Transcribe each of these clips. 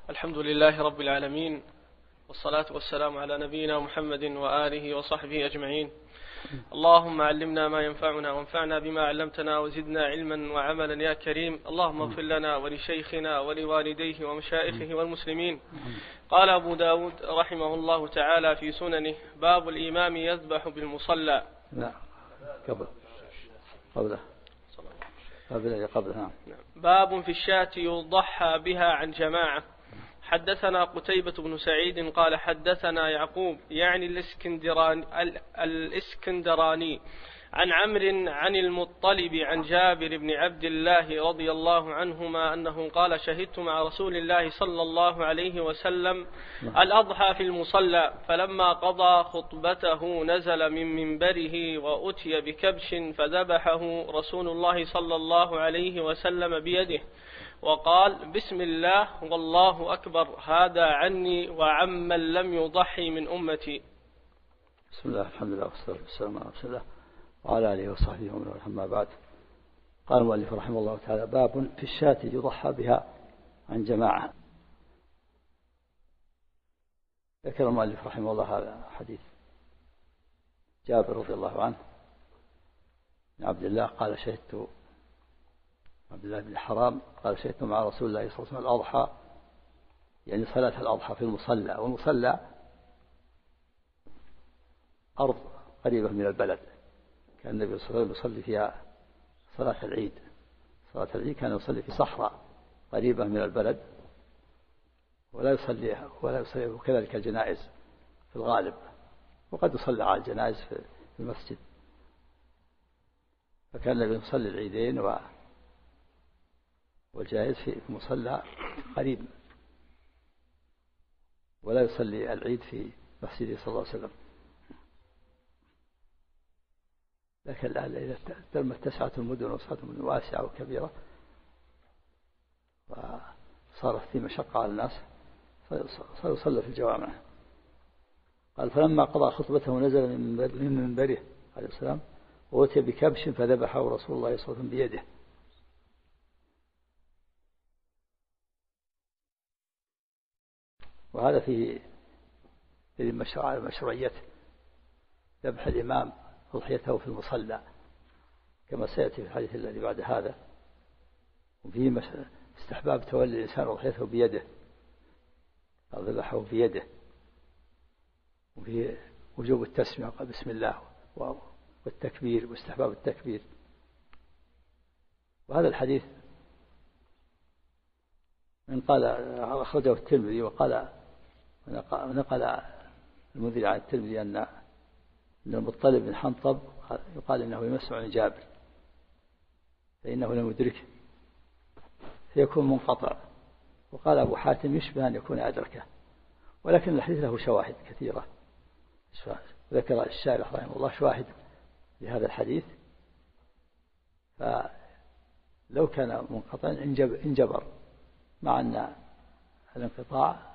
الحمد لله رب العالمين، والصلاة والسلام على نبينا محمد وآله وصحبه أجمعين. اللهم علمنا ما ينفعنا وانفعنا بما علمتنا وزدنا علما وعملا يا كريم. اللهم اغفر لنا ولشيخنا ولوالديه ومشائخه والمسلمين. قال أبو داود رحمه الله تعالى في سننه: باب الإمام يذبح بالمصلى. لا قبله. باب في الشاة يضحى بها عن جماعة. حدثنا قتيبة بن سعيد قال حدثنا يعقوب يعني الإسكندراني عن عمرو عن المطلب عن جابر بن عبد الله رضي الله عنهما أنه قال: شهدت مع رسول الله صلى الله عليه وسلم الأضحى في المصلى، فلما قضى خطبته نزل من منبره وأتي بكبش فذبحه رسول الله صلى الله عليه وسلم بيده وقال: بسم الله والله أكبر، هذا عني وعمن لم يضحي من أمتي. بسم الله، الحمد لله والصلاة والسلام على رسول الله وعلى آله وصحبه ومن والاه، أما بعد. قال المؤلف رحمه الله تعالى: باب في الشاة يضحى بها عن جماعة. ذكر المؤلف رحمه الله هذا حديث جابر رضي الله عنه بن عبد الله قال: شهدت عبد الله بن حرام قال: شهدت مع رسول الله صلى الله عليه وسلم الأضحى، يعني صلاة الأضحى في المصلى، والمصلى أرض قريبة من البلد، كان النبي صلى الله عليه وسلم يصلي فيها صلاة العيد. صلاة العيد كان يصلي في صحراء قريبة من البلد، ولا يصلي وكذلك الجنائز في الغالب، وقد يصلي على الجنائز في المسجد. فكان النبي يصلي العيدين والجائز في مصلى قريب، ولا يصلي العيد في مسجده صلى الله عليه وسلم. لكن الآن إذا اتسعت المدن وصارت المدن واسعة وكبيرة وصارت في مشقة على الناس فيصلى في الجوامع. قال: فلما قضى خطبته نزل من منبره عليه السلام وأتي بكبش فذبحه رسول الله صلى الله عليه وسلم بيده. وهذا فيه مشروعية ذبح الإمام أضحيته في المصلى كما سيأتي في الحديث الذي بعد هذا. وفيه استحباب تولي الإنسان أضحيته بيده أو ذبحه بيده. وفيه وجوب التسمية قال بسم الله والتكبير واستحباب التكبير. وهذا الحديث من قال أخرجه الترمذي وقال نقل المنذري عن الترمذي أن المطلب بن حنطب يقال إنه يمسع عن جابر فإنه لم يدركه فيكون منقطع. وقال أبو حاتم يشبه أن يكون أدركه، ولكن الحديث له شواهد كثيرة. ذكر الشارح رحمه الله شواهد لهذا الحديث، فلو كان منقطعا انجبر، مع أن الانقطاع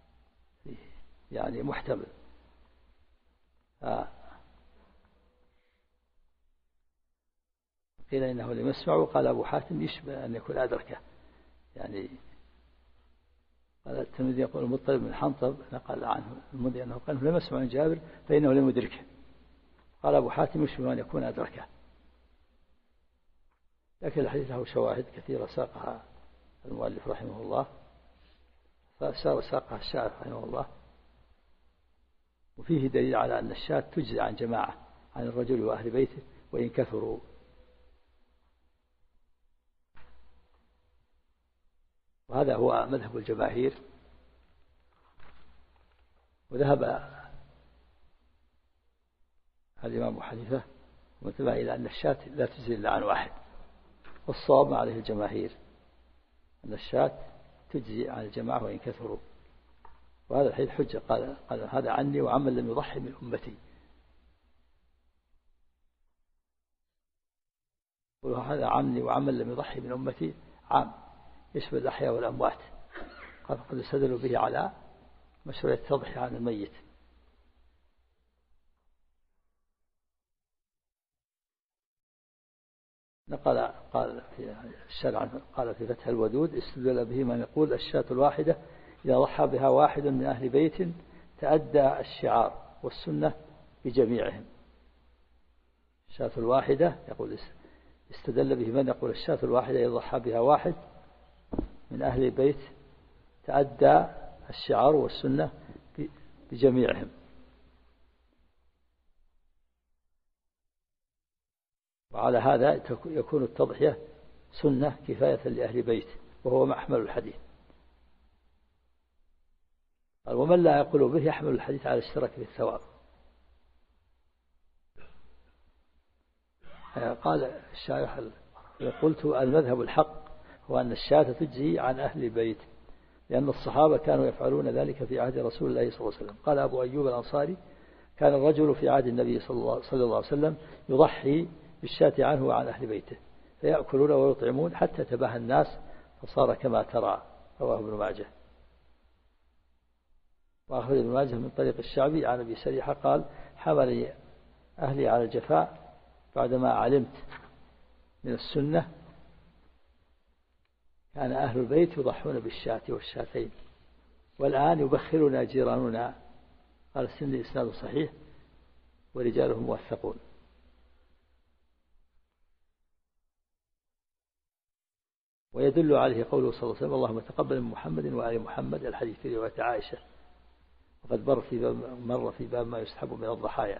يعني محتمل. قيل إنه لم يسمع، وقال أبو حاتم يشبه أن يكون أدركه. يعني قال الترمذي يقول المطلب بن حنطب نقل عنه المنذري أنه قال لم يسمع عن جابر فإنه لم يدركه. قال أبو حاتم يشبه أن يكون أدركه، لكن الحديث له شواهد كثيرة ساقها المؤلف رحمه الله، ساقها الشارح رحمه الله. وفيه دليل على أن الشاة تجزي عن جماعة عن الرجل وأهل بيته وإن كثروا. وهذا هو مذهب الجماهير. وذهب الإمام أبو حنيفة وانتبه إلى أن الشاة لا تجزي إلا عن واحد، والصواب ما عليه الجماهير أن الشاة تجزي عن الجماعة وإن كثروا. وهذا الحديث حجة. قال هذا عني وعمن لم يضحي من أمتي. وهذا عني وعمن لم يضحي من أمتي عام يشمل الأحياء والأموات. قد استدلوا به على مشروعية التضحية عن الميت. قال في الشرع قال في فتح الودود استدل به من يقول الشاة الواحدة إذا ضحى بها واحد من أهل بيت تأدى الشعار والسنة بجميعهم. الشاة الواحدة يقول استدل به من يقول الشاة الواحدة إذا ضحى بها واحد من أهل البيت تأدى الشعار والسنة بجميعهم. وعلى هذا يكون التضحية سنة كفاية لأهل بيت وهو محمل الحديث. ومن لا يقول به يحمل الحديث على الاشتراك في الثواب. قال الشارح قلت المذهب الحق هو أن الشاة تجزي عن أهل البيت لأن الصحابة كانوا يفعلون ذلك في عهد رسول الله صلى الله عليه وسلم. قال أبو أيوب الأنصاري كان الرجل في عهد النبي صلى الله عليه وسلم يضحي بالشاة عنه وعن أهل بيته فيأكلون ويطعمون حتى تباهى الناس فصار كما ترى. رواه ابن ماجه. وأخرج ابن ماجه من طريق الشعبي عن أبي سريحة قال حمل أهلي على الجفاء بعدما علمت من السنة كان أهل البيت يضحون بالشاة والشاتين والآن يبخلنا جيراننا. قال السندي إسناد صحيح ورجاله موثقون. ويدل عليه قوله صلى الله عليه وسلم اللهم تقبل من محمد وآل محمد الحديث في رواية عائشة وقد مر في باب ما يسحب من الضحايا.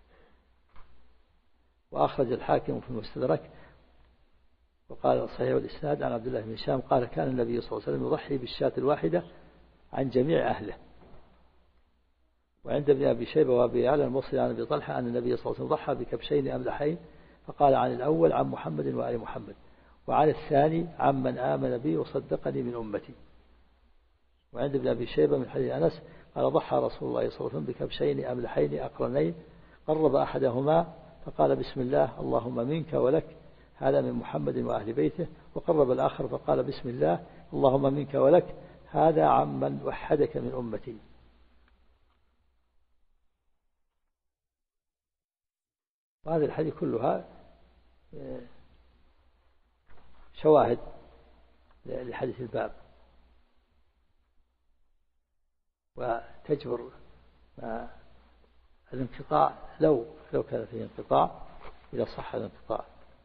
وأخرج الحاكم في المستدرك وقال صحيح الإسناد عن عبد الله بن هشام قال كان النبي صلى الله عليه وسلم يضحي بالشاة الواحدة عن جميع أهله. وعند ابن أبي شيبة وأبي يعلى الموصلي عن أبي طلحة أن النبي صلى الله عليه وسلم ضحى بكبشين أملحين فقال عن الأول عن محمد وآل محمد وعن الثاني عن من آمن بي وصدقني من أمتي. وعند ابن أبي شيبة من حديث أنس قال ضحى رسول الله صلى الله عليه وسلم بكبشين أملحين أقرنين قرب أحدهما فقال بسم الله اللهم منك ولك هذا من محمد وأهل بيته وقرب الآخر فقال بسم الله اللهم منك ولك هذا عمن وحدك من أمتي. وهذه الحديث كلها شواهد لحديث الباب وتجبر الانقطاع لو كان فيه انقطاع إذا صح الانقطاع.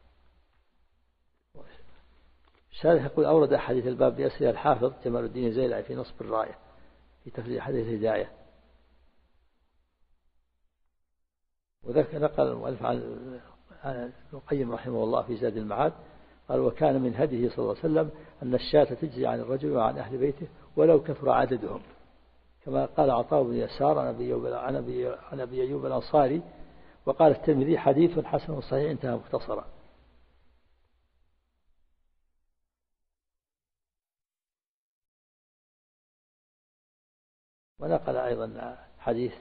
الشارح يقول أورد حديث الباب بأسره الحافظ جمال الدين الزيلعي في نصب الراية في تفسير حديث الهداية. وذكر نقل المؤلف عن ابن القيم رحمه الله في زاد المعاد قال وكان من هديه صلى الله عليه وسلم أن الشاة تجزي عن الرجل وعن أهل بيته ولو كثر عددهم كما قال عطاء بن يسار عن أبي أيوب الأنصاري. وقال الترمذي حديث حسن صحيح انتهى مختصرا. ونقل أيضا حديث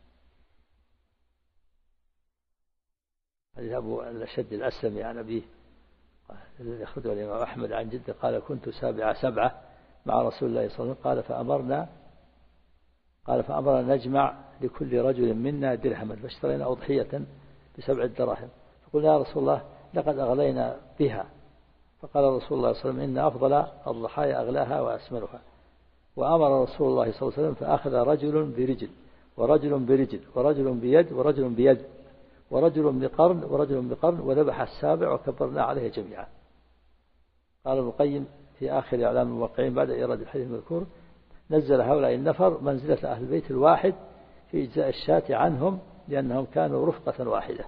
أبو الأشد الأسلمي عن أبيه الذي أخرجه الإمام أحمد عن جده قال كنت 7 مع رسول الله صلى الله عليه وسلم قال فأمرنا نجمع لكل رجل منا درهما فاشترينا أضحية ب7 دراهم فقلنا يا رسول الله لقد أغلينا بها فقال رسول الله صلى الله عليه وسلم إن أفضل الضحايا أغلاها وأسمنها. وأمر رسول الله صلى الله عليه وسلم فأخذ رجل برجل ورجل برجل ورجل بيد ورجل بيد ورجل بقرن ورجل بقرن وذبح السابع وكبرنا عليه جميعا. قال ابن القيم في آخر إعلام الموقعين بعد إيراد الحديث المذكور نزل هؤلاء النفر منزلة أهل البيت الواحد في إجزاء الشاة عنهم لأنهم كانوا رفقة واحدة.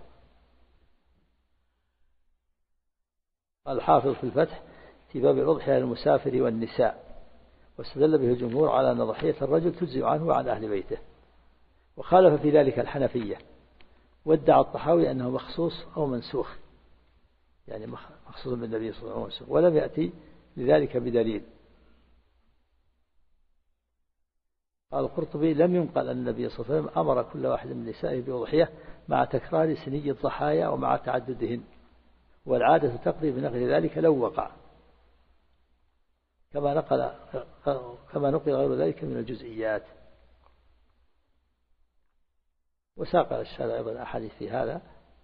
الحافظ في الفتح في باب الأضحية للمسافر والنساء واستدل به الجمهور على أن ضحية الرجل تجزي عنه وعن أهل بيته. وخالف في ذلك الحنفية وادعى الطحاوي أنه مخصوص أو منسوخ يعني مخصوص بالنبي صلى الله عليه وسلم ولم يأتي لذلك بدليل. قال القرطبي لم ينقل أن النبي صلى الله عليه وسلم أمر كل واحد من نسائه بأضحية مع تكرار سني الضحايا ومع تعددهن والعادة تقضي بنقل ذلك لو وقع كما نقل غير ذلك من الجزئيات. وساق الشارع أيضا أحاديث في هذا.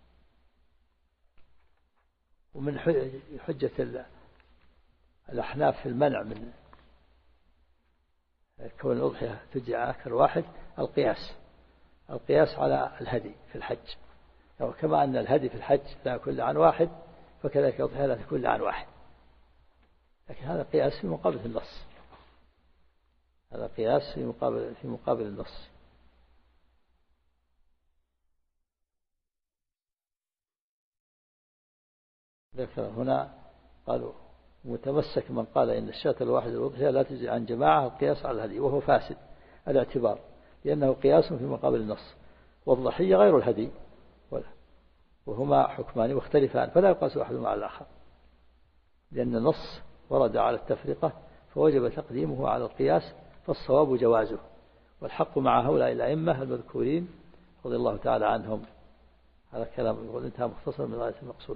ومن حجة الأحناف في المنع من كون الأضحية تجزي عن أكثر واحد القياس على الهدي في الحج، كما أن الهدي في الحج لا يكون عن واحد، فكذلك الأضحية لا تكون عن واحد. لكن هذا قياس في مقابل النص، هذا قياس في مقابل النص. ذكر هنا قالوا متمسك من قال إن الشاة الواحدة الأضحية لا تجزي عن جماعة القياس على الهدي، وهو فاسد الاعتبار، لأنه قياس في مقابل النص، والضحية غير الهدي، وهما حكمان مختلفان، فلا يقاس أحدهما على الآخر، لأن النص ورد على التفرقة فوجب تقديمه على القياس، فالصواب جوازه، والحق مع هؤلاء الأئمة المذكورين رضي الله تعالى عنهم. هذا الكلام يقول انتهى مختصر من غاية المقصود.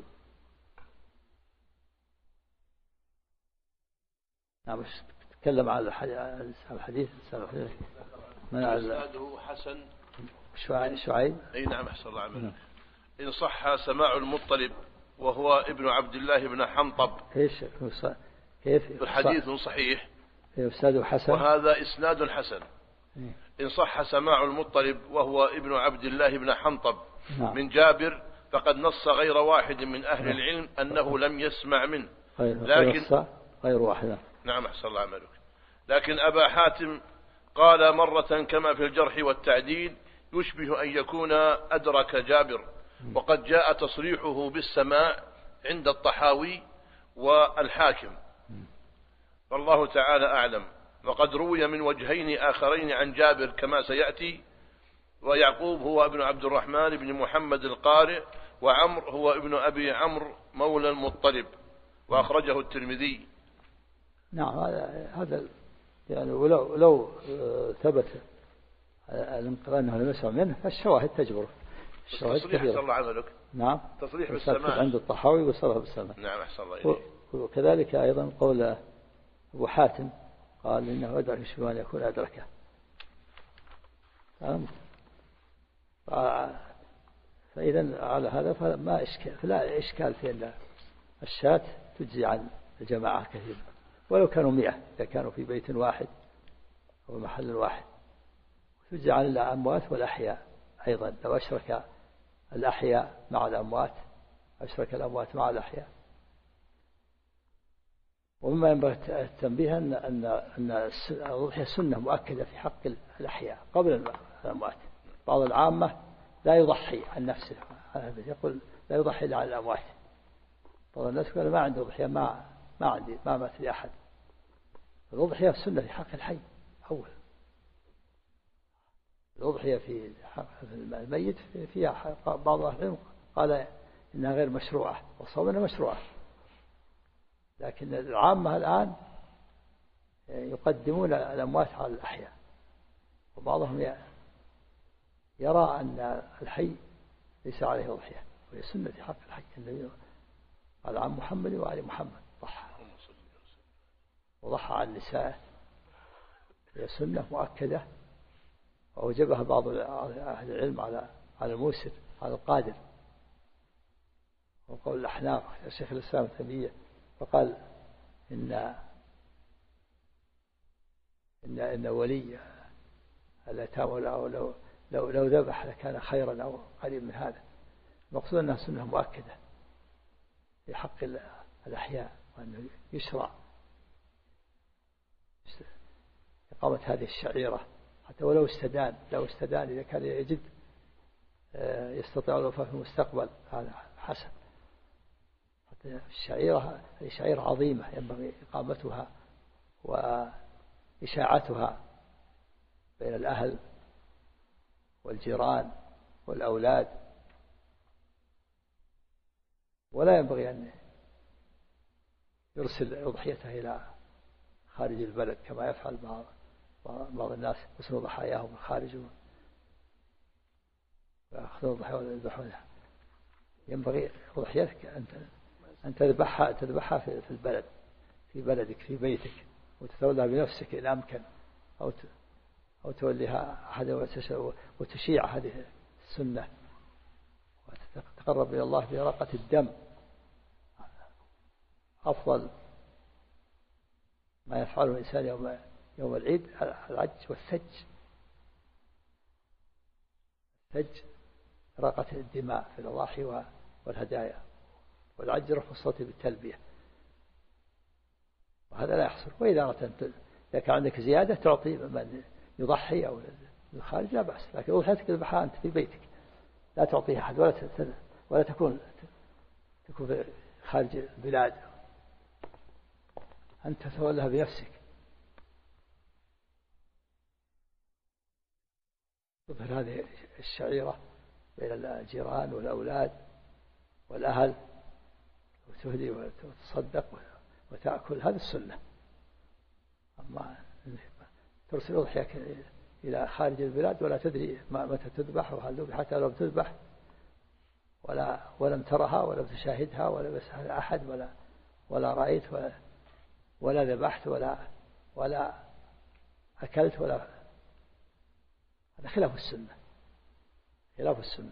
نعم، تكلم على الحديث من إسناده حسن شعيب. أي نعم، أحسن الله عمله. إن صح سماع المطلب وهو ابن عبد الله بن حنطب. كيف الحديث صحيح إسناده حسن، وهذا إسناد حسن. إن صح سماع المطلب وهو ابن عبد الله بن حنطب من جابر، فقد نص غير واحد من أهل العلم أنه لم يسمع منه، لكن غير واحد. نعم، أحسن الله عملك. لكن أبا حاتم قال مرة كما في الجرح والتعديل يشبه أن يكون أدرك جابر، وقد جاء تصريحه بالسماع عند الطحاوي والحاكم، والله تعالى أعلم. وقد روي من وجهين آخرين عن جابر كما سيأتي، ويعقوب هو ابن عبد الرحمن بن محمد القارئ، وعمر هو ابن أبي عمرو مولى المطلب، وأخرجه الترمذي. نعم، هذا يعني ولو ثبت الانقراض أنه لم يسمع منه، فالشواهد تجبره. الشواهد كثيرة. الله عملك. نعم، تصريح بالسماع عند الطحاوي وصرح بالسماع. نعم، أحسن الله إليك. وكذلك أيضا قول أبو حاتم قال إنه أدرك يشبه أن يكون أدركه. فإذا على هذا فلا إشكال في أن الشاة تجزي عن الجماعة كثيرا، ولو كانوا 100 إذا كانوا في بيت واحد أو محل واحد، تجزي عن الأموات والأحياء أيضا، لو أشرك الأحياء مع الأموات، أشرك الأموات مع الأحياء. ومما ينبغي التنبيه أن الأضحية سنة مؤكدة في حق الأحياء قبل الأموات. بعض العامة لا يضحي عن نفسه، يقول لا يضحي إلا عن الأموات. بعض الناس يقول ما عنده أضحية، ما عندي، ما مات لي أحد. الأضحية سنة في حق الحي أول. الأضحية في حق الميت فيها بعض أهل العلم قال إنها غير مشروعة، والصواب أنها مشروعة، لكن العامة الآن يقدمون الأموات على الأحياء، وبعضهم يرى أن الحي ليس عليه أضحية، وهي سنة في حق الحي. النبي قال عن محمد وعلي محمد ضحى، وضحى عن نسائه، هي سنة مؤكدة، وأوجبها بعض أهل العلم على الموسر، على القادر. وقول الأحناف الشيخ الإسلام ابن تيمية فقال إن ولي الأيتام لو ذبح لكان خيرا أو قريب من هذا. المقصود أنها سنة مؤكدة في حق الأحياء، وأنه يشرع إقامة هذه الشعيرة، حتى ولو استدان، إذا كان يجد يستطيع الوفاة في المستقبل، هذا حسن. حتى الشعيرة هي شعيرة عظيمة ينبغي إقامتها وإشاعتها بين الأهل والجيران والأولاد، ولا ينبغي أن يرسل أضحيته إلى خارج البلد كما يفعل بعض الناس، يرسلوا ضحاياهم الخارج ويأخذون الضحايا ويذبحونها. ينبغي أضحيتك أن تذبحها في البلد، في بلدك، في بيتك، وتتولى بنفسك إن أمكن، أو توليها أحد وتشيع هذه السنة، وتتقرب إلى الله بإراقة الدم. أفضل ما يفعله الإنسان يوم العيد العج والثج. الثج إراقة الدماء في الأضاحي والهدايا، والعج رفع الصوت بالتلبية، وهذا لا يحصل. وإذا إذا كان عندك زيادة تعطي من يضحي أو الخارج لا بأس، لكن أضحيتك تذبحها أنت في بيتك، لا تعطيها أحد ولا تكون في خارج البلاد، أنت تتولها بنفسك. تظهر هذه الشعيرة بين الجيران والأولاد والأهل، وتهدي وتصدق وتأكل، هذا السنة. أما ترسل أضحية إلى خارج البلاد ولا تدري متى تذبح وهل ذبح، حتى لو تذبح ولم ترها ولم تشاهدها ولا بسها أحد ولا رأيت ولا ذبحت ولا أكلت هذا خلاف السنة، خلاف السنة.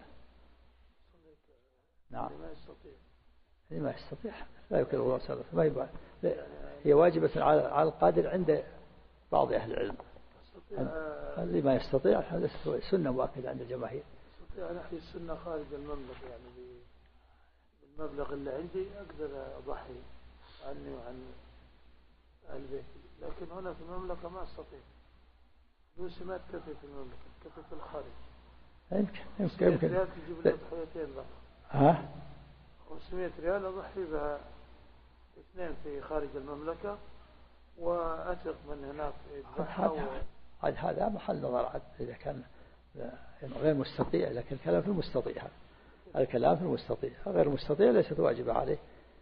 نعم. ما يستطيع لا يكلف الله سبحانه، ما يبقى هي واجبة على القادر عند بعض أهل العلم. اللي ما يستطيع هذا سنة مؤكدة عند الجماهير. استطيع أن أحيي السنة خارج المملكة، يعني بالمبلغ اللي عندي أقدر أضحي عني وعن أهل بيتي، لكن هنا في المملكة ما أستطيع. فلوسي ما تكفي في المملكة، تكفي في الخارج. يمكن ريال تجيب لي ضحيتين بقى. 500 ريال أضحي بها 2 في خارج المملكة وأثق من هناك. هذا محل نظر إذا كان غير مستطيع، لكن الكلام في المستطيع. الكلام في المستطيع، غير المستطيع ليست واجبة عليه،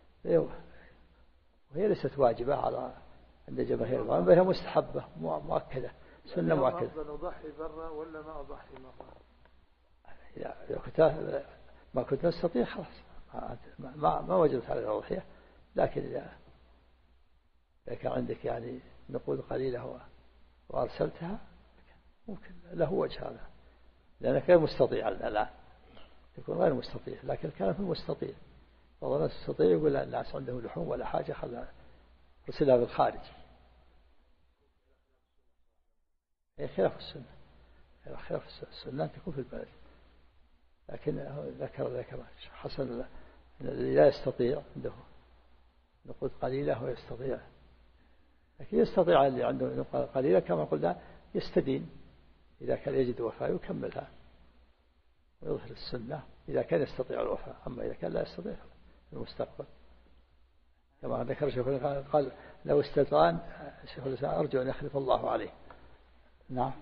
وهي ليست واجبة على عند جماهير العلماء، بل هي مستحبة مؤكدة، سنة مؤكدة. أفضل أضحي برا ولا ما أضحي مرة؟ إذا ما كنت أستطيع خلاص ما وجدت على الأضحية، لكن إذا كان عندك يعني نقود قليلة وأرسلتها ممكن له وجه هذا، لأنك غير مستطيع الآن، يكون غير مستطيع. لكن الكلام في المستطيع، بعض الناس يستطيع يقول الناس عندهم لحوم ولا حاجة خلها أرسلها بالخارج. هي خلاف السنة، خلاف السنة تكون في البلد. لكن ذكر حسن الذي لا يستطيع عنده نقود قليلة ويستطيع، لكن يستطيع اللي عنده نقود قليلة كما قلنا يستدين إذا كان يجد وفاء يكملها ويظهر السنة إذا كان يستطيع الوفاء. أما إذا كان لا يستطيع في المستقبل كما ذكر شيخ قال لو استطاع شيخ الإسلام أرجو أن يخلف الله عليه. نعم.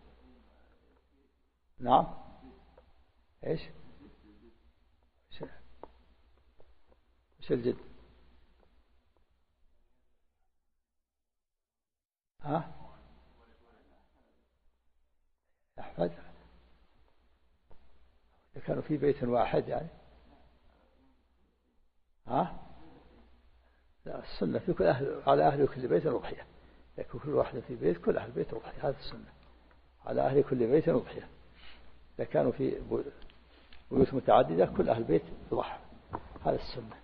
نعم. إيش الجد؟ أحمد كانوا في بيت واحد يعني. لا، السنة في كل على أهل كل بيت أضحية، يكون كل واحد في بيت كل أهل بيت أضحية، هذا السنة على أهل كل بيت أضحية. إذا كانوا في بيوت متعددة كل أهل بيت يضحى، هذا السنة.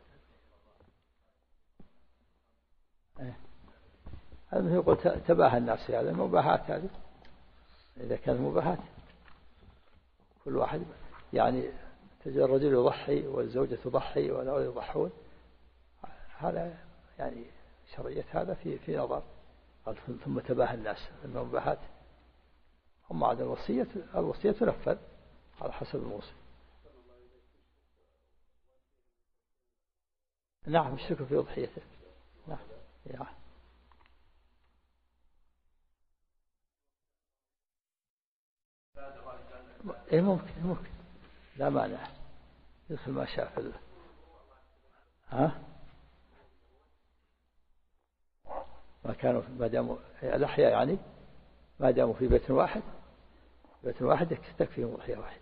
هذا يقول تباهى الناس هذا المباهات، هذه إذا كان مباهات كل واحد يعني تجد الرجل يضحي والزوجة تضحي والأولاد يضحون، هذا يعني شرعية هذا في نظر. قال ثم تباهى الناس المباهات. هم عاد الوصية تنفذ على حسب الموصي. نعم الشرك في أضحيته. نعم إيه ممكن لا مانع يدخل ما شاء في ما كانوا ما داموا الأحياء يعني ما داموا في بيت واحد تكفيهم أضحية واحد.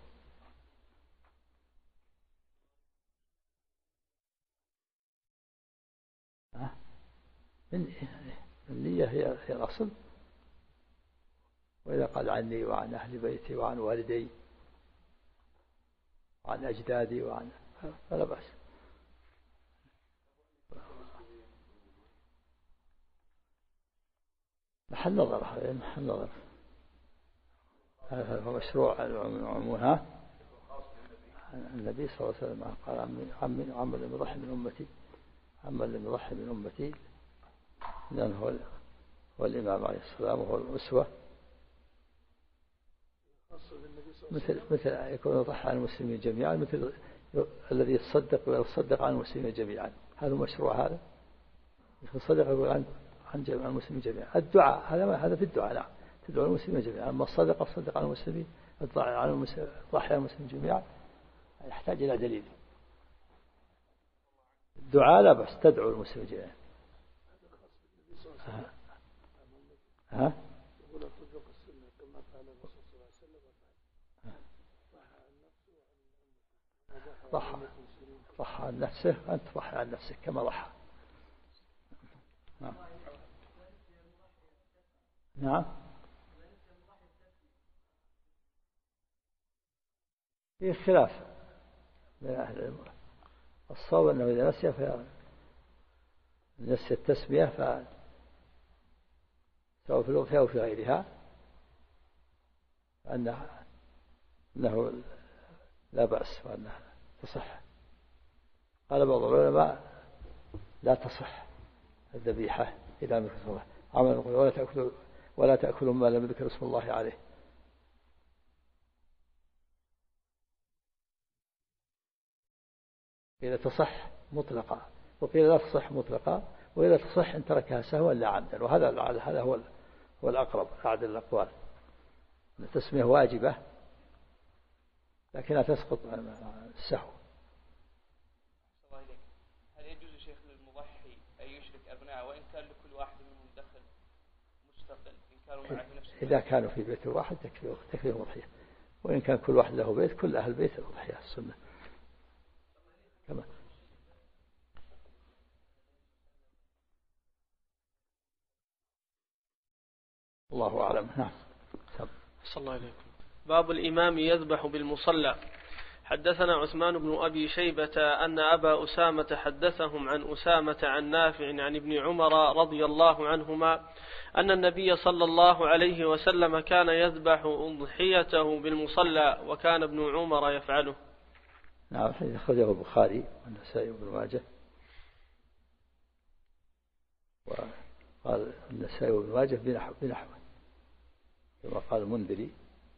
النية هي الأصل، وإذا قال عني وعن أهل بيتي وعن والدي وعن أجدادي فلا بأس. محل نظر، هذا محل نظر، هذا هو مشروع عموها. النبي صلى الله عليه وسلم قال عمن لم يضحي من أمتي، عمن لم يضحي من أمتي، لأنه هو الإمام عليه السلام وهو الأسوة. مثل يكون يضحي عن المسلمين جميعا، مثل الذي يتصدق ويتصدق عن المسلمين جميعا، هذا مشروع. هذا يتصدق يقول عن جميع المسلمين جميعا. الدعاء هذا في الدعاء، نعم، تدعو المسلمين جميعا. أما الصدقة تصدق عن المسلمين، الضحي عن المسلمين جميعا، يحتاج إلى دليل. الدعاء لا بأس، تدعو المسلمين جميعا. ها؟ ضحى عن نفسه، أنت ضحي عن نفسك كما ضحى. نعم. في خلاف بين أهل العلم. الصواب أنه إذا نسي التسمية سواء في الوقت أو في غيرها، أنه لا بأس وأنها تصح. قال بعض العلماء لا تصح الذبيحة إذا لم يذكر اسم الله، عمل ولا تأكلوا ما لم يذكر اسم الله عليه. إذا تصح مطلقا، وقيل لا تصح مطلقا، وإذا تصح إن تركها سهوا لا عمدا، وهذا هو الأقرب أعدل الأقوال. التسمية واجبة لكنها تسقط السهو. هل يجوز شيخ للمضحي أن يشرك أبناءه وإن كان لكل واحد منهم دخل مستقل، إن كانوا معه في نفس البيت؟ إذا كانوا في بيت واحد تكفيهم أضحية، وإن كان كل واحد له بيت، كل أهل بيت الأضحية السنة. كما الله أعلم. نعم. صلى الله عليكم. باب الإمام يذبح بالمصلى. حدثنا عثمان بن أبي شيبة أن أبا أسامة حدثهم عن أسامة عن نافع عن ابن عمر رضي الله عنهما أن النبي صلى الله عليه وسلم كان يذبح أضحيته بالمصلى، وكان ابن عمر يفعله. نعم. أخرجه البخاري والنسائي وابن ماجه، وقال النسائي وابن ماجه بنحوه كما قال المنذري.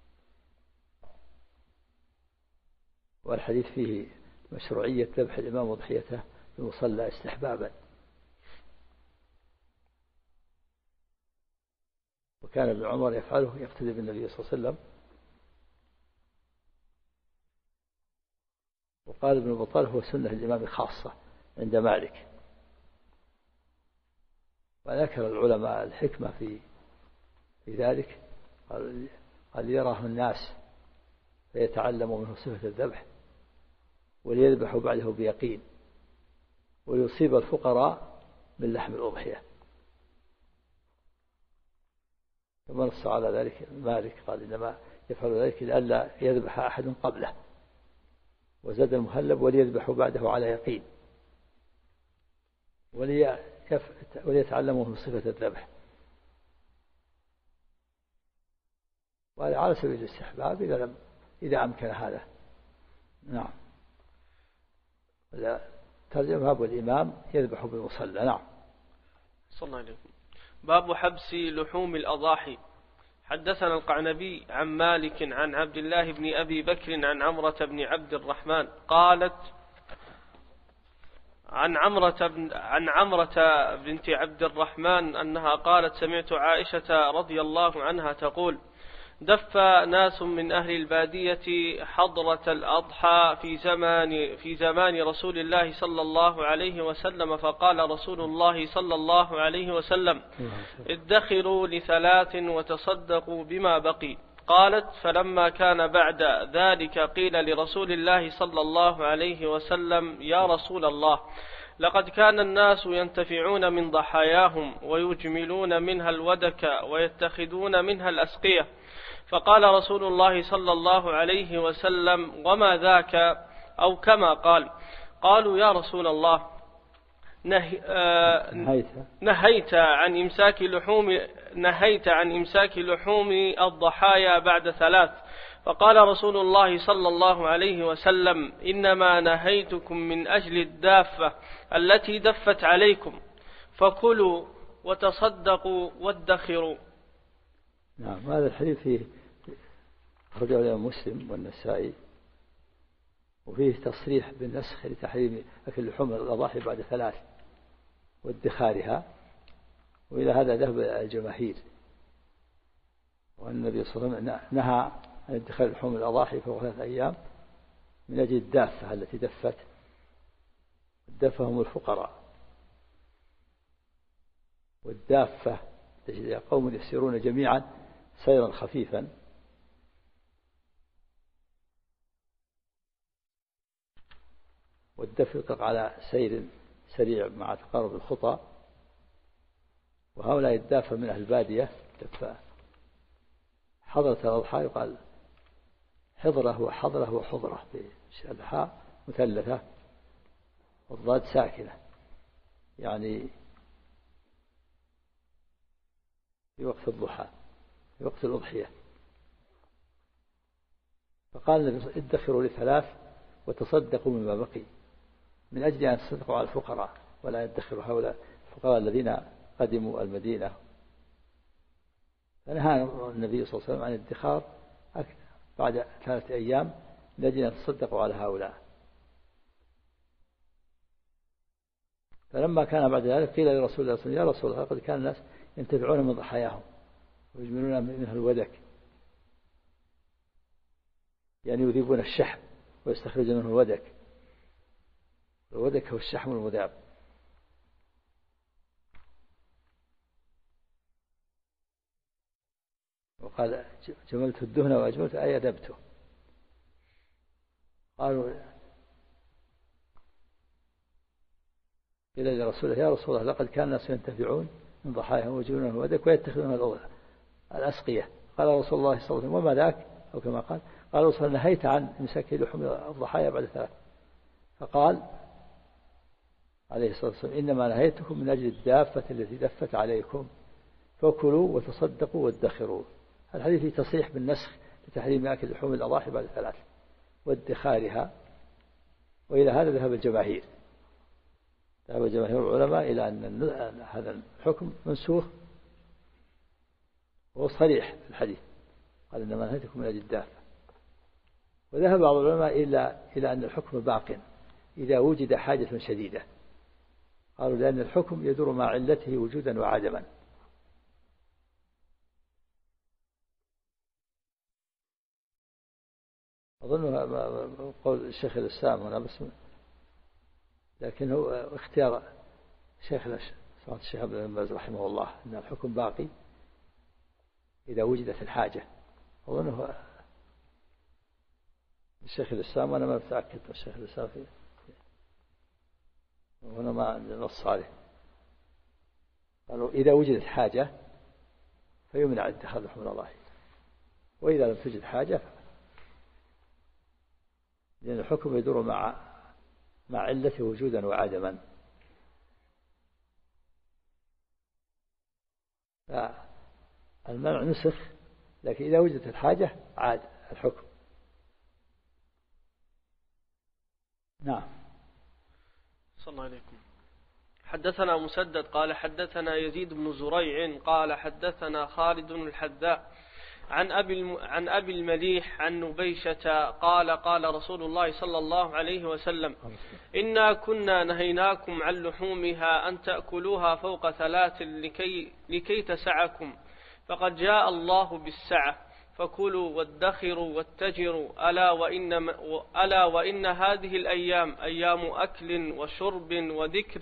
والحديث فيه مشروعية ذبح الإمام وضحيته بالمصلى استحبابا، وكان ابن عمر يفعله يقتدي بالنبي صلى الله عليه وسلم. وقال ابن بطال هو سنة الإمام خاصة عند مالك. وذكر العلماء الحكمة في ذلك، قال يراه الناس فيتعلموا منه صفة الذبح، وليذبحوا بعده بيقين، ويصيب الفقراء من لحم الأضحية. كما نص على ذلك مالك، قال إنما يفعل ذلك لئلا يذبح أحد قبله. وزاد المهلب وليذبحوا بعده على يقين، وليتعلموا من صفة الذبح. وهذا على سبيل الاستحباب إذا أمكن هذا. نعم. ترجمة باب الإمام يذبح بالمصلى. نعم. صلى الله عليه. باب حبس لحوم الأضاحي. حدثنا القعنبي عن مالك عن عبد الله بن أبي بكر عن عمرة بن عبد الرحمن قالت عن عمرة بنت عبد الرحمن أنها قالت سمعت عائشة رضي الله عنها تقول دف ناس من أهل البادية حضرة الأضحى في زمان رسول الله صلى الله عليه وسلم، فقال رسول الله صلى الله عليه وسلم ادخروا ل3 وتصدقوا بما بقي. قالت فلما كان بعد ذلك قيل لرسول الله صلى الله عليه وسلم يا رسول الله لقد كان الناس ينتفعون من ضحاياهم ويجملون منها الودك ويتخذون منها الأسقية. فقال رسول الله صلى الله عليه وسلم وما ذاك أو كما قال. قالوا يا رسول الله نهيت عن إمساك نهيت عن إمساك لحوم الضحايا بعد 3. فقال رسول الله صلى الله عليه وسلم: إنما نهيتكم من أجل الدافة التي دفت عليكم، فكلوا وتصدقوا وادخروا. نعم. هذا الحديث فيه أخرجه الإمام مسلم والنسائي، وفيه تصريح بالنسخ لتحريم أكل لحوم الأضاحي بعد 3 وادخارها، وإلى هذا ذهب الجماهير، وأن النبي صلى الله عليه وسلم نهى عن ادخار لحوم الأضاحي فوق 3 أيام من أجل الدافة التي دفت. الدافة هم الفقراء، والدافة تجد قوم يسيرون جميعا سيرا خفيفا، والدف يطلق على سير سريع مع تقارب الخطى، وهؤلاء الدافة من أهل البادية. حضرة الأضحى يقال حضرة وحضرة وحضرة، بالحاء مثلثة والضاد ساكنة، يعني في وقت الضحى في وقت الأضحية. فقال النبي: ادخروا ل3 وتصدقوا مما بقي، من أجل أن تصدقوا على الفقراء، ولا يدخروا هؤلاء الفقراء الذين قدموا المدينة. فنهى النبي صلى الله عليه وسلم عن الادخار بعد 3 أيام من أجل أن تصدقوا على هؤلاء. فلما كان بعد ذلك قيل لرسول الله صلى الله عليه وسلم: يا رسول الله، قد كان الناس ينتفعون من ضحاياهم ويجملون منها الودك، يعني يذيبون الشحم ويستخرجون منه الودك. الودك هو الشحم المذاب. وقال: جملت الدهن وأجملت أي أدبته. قالوا إلى رسول الله: يا رسول الله، لقد كان الناس ينتفعون من ضحاياهم ويجملون الودك ويتخذون الأسقية. قال رسول الله صلى الله عليه وسلم: وما ذاك؟ أو كما قال رسول الله: نهيت عن إمساك لحوم الضحايا بعد 3. فقال عليه الصلاة والسلام: إنما نهيتكم من أجل الدافة التي دفت عليكم، فكلوا وتصدقوا وادخروا. الحديث فيه تصريح بالنسخ لتحريم أكل لحوم الأضاحي بعد 3 وادخارها، وإلى هذا ذهب الجماهير. ذهب جماهير العلماء إلى أن هذا الحكم منسوخ، وهو صريح في الحديث، قال: إنما نهيتكم من أجل الدافة. وذهب بعض العلماء إلى أن الحكم باق إذا وجد حاجة شديدة. قالوا: لأن الحكم يدور مع علته وجودا وعدما. أظن قول الشيخ الإسلام هنا بس، لكن هو اختيار الشيخ ابن باز رحمه الله أن الحكم باقي إذا وجدت الحاجة. أظنه الشيخ الإسلام، وأنا ما متأكد من الشيخ الإسلام فيه، وهنا ما عندنا نص عليه. قالوا: إذا وجدت حاجة فيمنع اتخاذ لحوم الأضاحي، وإذا لم توجد حاجة لأن الحكم يدور مع علته وجودا وعدما. المنع نسخ، لكن إذا وجدت الحاجة عاد الحكم. نعم. صلى الله عليكم. حدثنا مسدد قال حدثنا يزيد بن زريع قال حدثنا خالد الحذاء عن أبي المليح عن نبيشة قال قال رسول الله صلى الله عليه وسلم: إنا كنا نهيناكم عن لحومها أن تأكلوها فوق 3 لكي تسعكم، فقد جاء الله بالسعة، فكلوا وادخروا واتجروا، ألا وإن هذه الأيام أيام أكل وشرب وذكر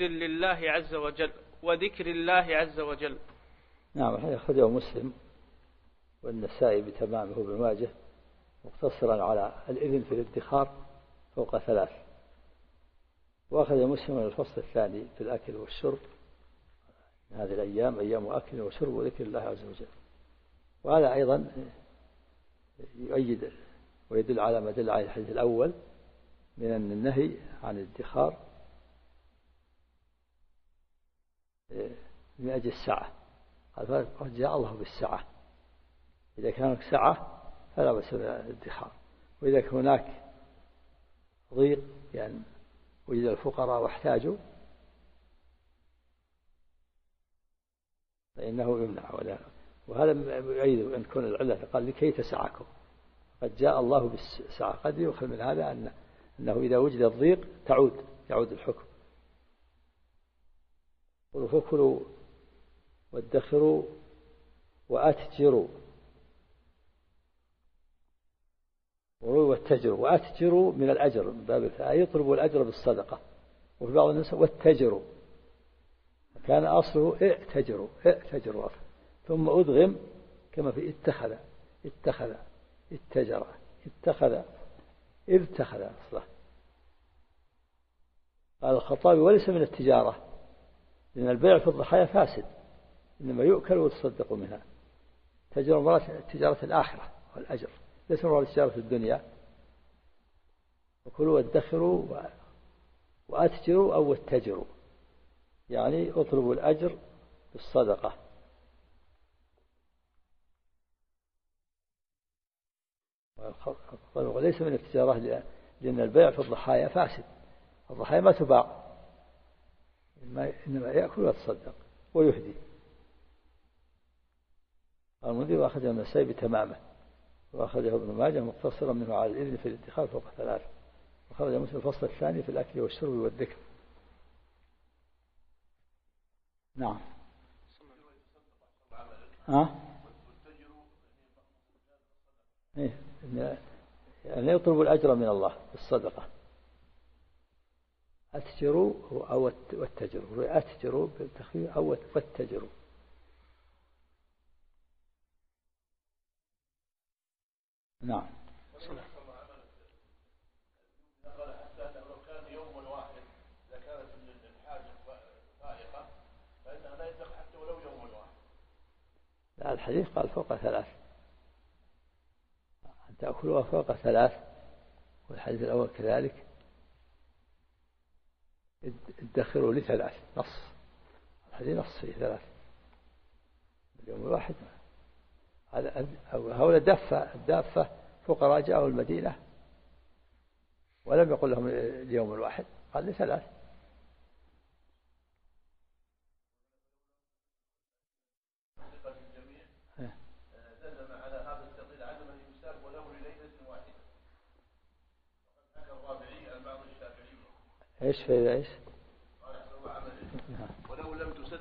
الله عز وجل. نعم. أخرجه مسلم والنسائي بتمامه وابن ماجه مقتصرا على الإذن في الادخار فوق 3. وأخذ مسلم من الفصل الثاني في الأكل والشرب: هذه الأيام أيام أكل وشرب وذكر الله عز وجل. وهذا أيضا يؤيد ويدل على ما دل عليه الحديث الأول من أن النهي عن الادخار من أجل السعة، قال قد جاء الله بالسعة. إذا كان هناك سعة فلا بأس بالادخار، وإذا كان هناك ضيق يعني وجد الفقراء واحتاجوا فإنه يمنع. وهذا يؤيد أن تكون العلة قال لكي تسعكم، قد جاء الله بالسعة. قد يؤخذ من هذا أنه إذا وجد الضيق يعود الحكم. فكلوا وادخروا وأتجروا، واتجروا. وأتجروا من الأجر من باب يطلبوا الأجر بالصدقة. وفي بعض الناس واتجروا، كان أصله ائتجروا ثم أدغم كما في اتخذ اتجر ارتخذ أصله. قال الخطابي وليس من التجارة، لأن البيع في الضحايا فاسد، إنما يؤكل ويتصدق منها. تجارة الآخرة والأجر، ليس مراد تجارة الدنيا. وكلوا وادخروا وأتجروا أو واتجروا، يعني اطلبوا الأجر بالصدقة. وليس من التجارة لأن البيع في الضحايا فاسد. الضحايا ما تباع، إنما يأكل ويتصدق ويهدي. المنذر وأخذه من السيب تمامه، وأخذه ابن ماجه مقتصرا منه على الإذن في الادخار فوق 3، وخرج مسلم الفصل الثاني في الأكل والشرب والذكر. نعم. يعني يطلب الأجر من الله بالصدقة. أتجروا أو واتجروا، أتجروا بالتخفيف أو واتجروا. نعم. لا، الحديث قال فوق 3، أن تأكلوا فوق 3، والحديث الأول كذلك ادخروا ل3. نص الحديث نص في 3 اليوم الواحد. هؤلاء الدافة فقراء جاءوا المدينة ولم يقل لهم اليوم الواحد، قال ل3. ايش في ايش؟ ولو لم تسد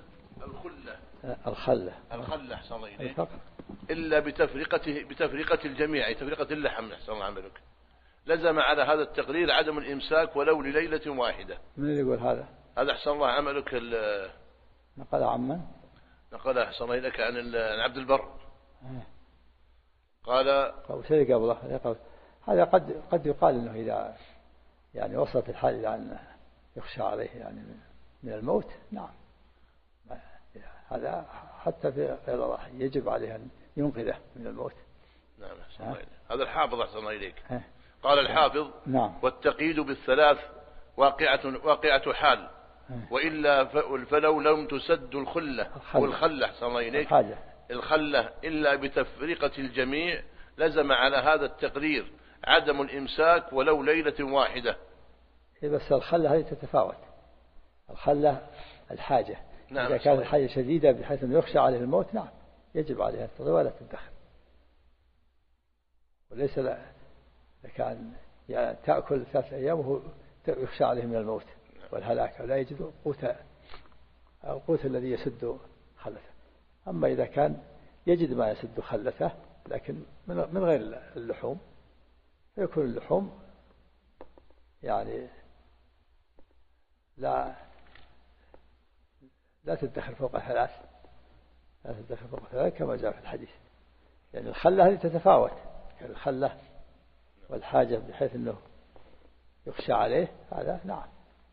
الخلة أحسن الله إليك إلا بتفرقة الجميع، تفرقة اللحم أحسن الله عملك، لزم على هذا التقرير عدم الإمساك ولو لليلة واحدة. من اللي يقول هذا؟ هذا أحسن الله عملك نقل عمن؟ نقل أحسن الله إليك عن عبد البر. قال وشيء قبله هذا قد يقال إنه إذا يعني وصلت الحال إلى أن يخشى عليه يعني من الموت، نعم، هذا حتى في غير الله يجب عليه أن ينقذه من الموت. نعم أحسن الله إليك. هذا الحافظ أحسن الله إليك. قال الحافظ نعم. والتقييد بالثلاث واقعة حال، وإلا فلو لم تسد الخلة والخلة أحسن الله إليك الخلة إلا بتفرقة الجميع لزم على هذا التقرير عدم الإمساك ولو ليلة واحدة. بس الخلة هذه تتفاوت، الخلة الحاجة. نعم. إذا كانت الحاجة شديدة بحيث أنه يخشى عليه الموت، نعم يجب عليها التضيء ولا تدخل. وليس كان يعني تأكل 3 أيام وهو يخشى عليه من الموت والهلاك ولا يجد القوت الذي يسد خلته. أما إذا كان يجد ما يسد خلته لكن من غير اللحوم، فيكون اللحوم يعني لا تدخل فوق 3، لا تدخل فوق 3 كما جاء في الحديث. يعني الخلة هذه تتفاوت، يعني الخلة والحاجة بحيث أنه يخشى عليه، هذا نعم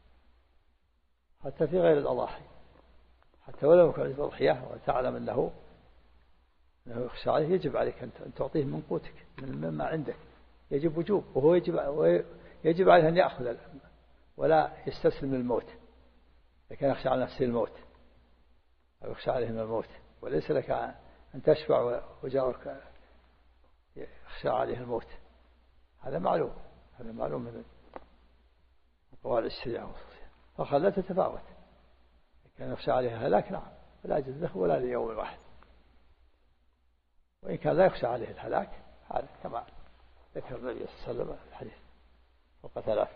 حتى في غير الأضاحي، حتى ولو كان أضحية وتعلم أنه يخشى عليه، يجب عليك أن تعطيه من قوتك مما عندك، يجب وجوب، وهو يجب عليه أن يأخذ ولا يستسلم للموت. إذا كان يخشى على نفسه الموت أو يخشى عليه من الموت وليس لك أن تشفع وجارك يخشى عليه الموت. هذا معلوم من قواعد الشريعة والخصوصية. فخلا تتفاوت، كان يخشى عليه الهلاك نعم فلا يجوز له ولا ليوم واحد، وإن كان لا يخشى عليه الهلاك هذا كما ذكر النبي صلى الله عليه وسلم في الحديث فوق 3.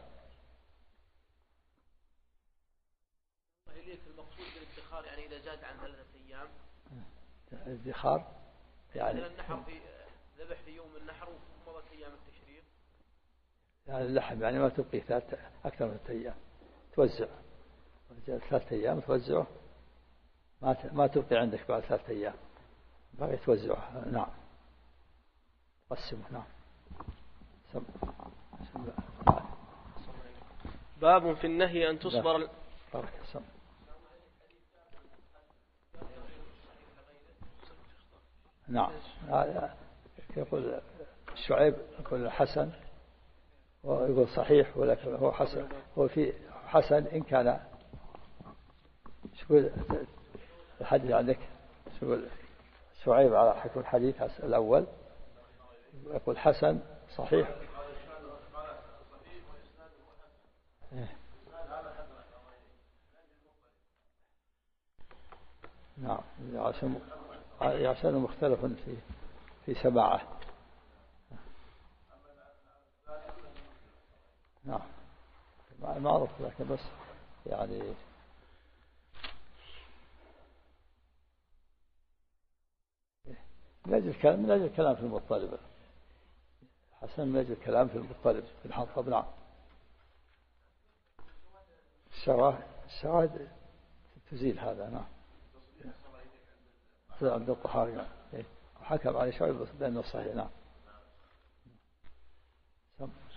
إليك المقصود بالادخار يعني إذا زاد عن 3 أيام. الادخار يعني النحر في ذبح في يوم النحر ومضت أيام التشريق. يعني اللحم يعني ما تبقي أكثر من 3 أيام، توزع 3 أيام توزعه، ما تبقي عندك بعد 3 أيام بقي توزعه. نعم قسمه. نعم. باب في النهي أن تصبر. نعم يقول شعيب يقول حسن ويقول صحيح، ولكن هو حسن، هو في حسن إن كان. شو الحديث عندك؟ شو شعيب على حكم الحديث الأول يقول حسن صحيح. نعم عشان مختلف في سماعه. نعم معروف، لكن بس يعني من أجل الكلام في المطلب، حسن من أجل الكلام في المطلب في الحنطب. نعم الشواهد تزيل هذا. نعم عند الطحاوي وحكم عليه شعيب بأنه صحيح. نعم.